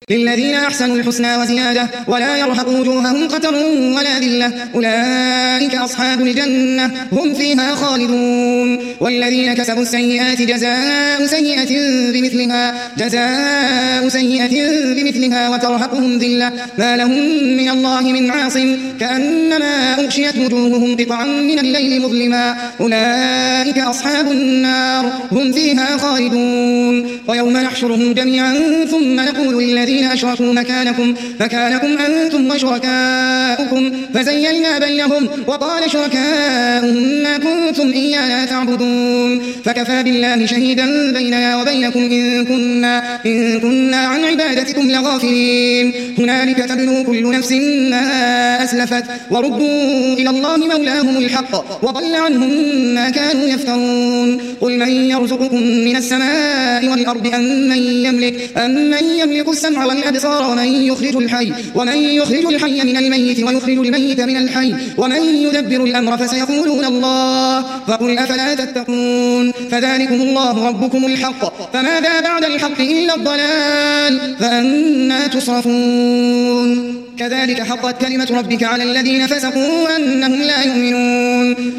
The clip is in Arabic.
للذين أحسنوا الحسنى وزيادة ولا يرهق وجوههم قتر ولا ذلة أولئك أصحاب الجنة هم فيها خالدون والذين كسبوا السيئات جزاء سيئة بمثلها وترهقهم ذلة ما لهم من الله من عاصم كأنما أغشيت وجوههم قطعا من الليل مظلما أولئك أصحاب النار هم فيها خالدون ويوم نحشرهم جميعا ثم نقول للذين أشركوا مكانكم أنتم وشركاؤكم فزيّلنا بينهم وقال شركاؤهم ما كنتم إيانا تعبدون فكفى بالله شهيدا بيننا وبينكم إن كنا عن عبادتكم لغافلين هنالك تبلو كل نفس ما أسلفت وردوا إلى الله مولاهم الحق وضل عنهم ما كانوا يفترون قل من يرزقكم من السماء والأرض أمن يملك السمع والأبصار ومن يخرج الحي من الميت ويخرج الميت من الحي ومن يدبر الأمر فسيقولون الله فقل أفلا تتقون فذلكم الله ربكم الحق فماذا بعد الحق إلا الضلال فأنى تصرفون كذلك حقت كلمة ربك على الذين فسقوا أنهم لا يؤمنون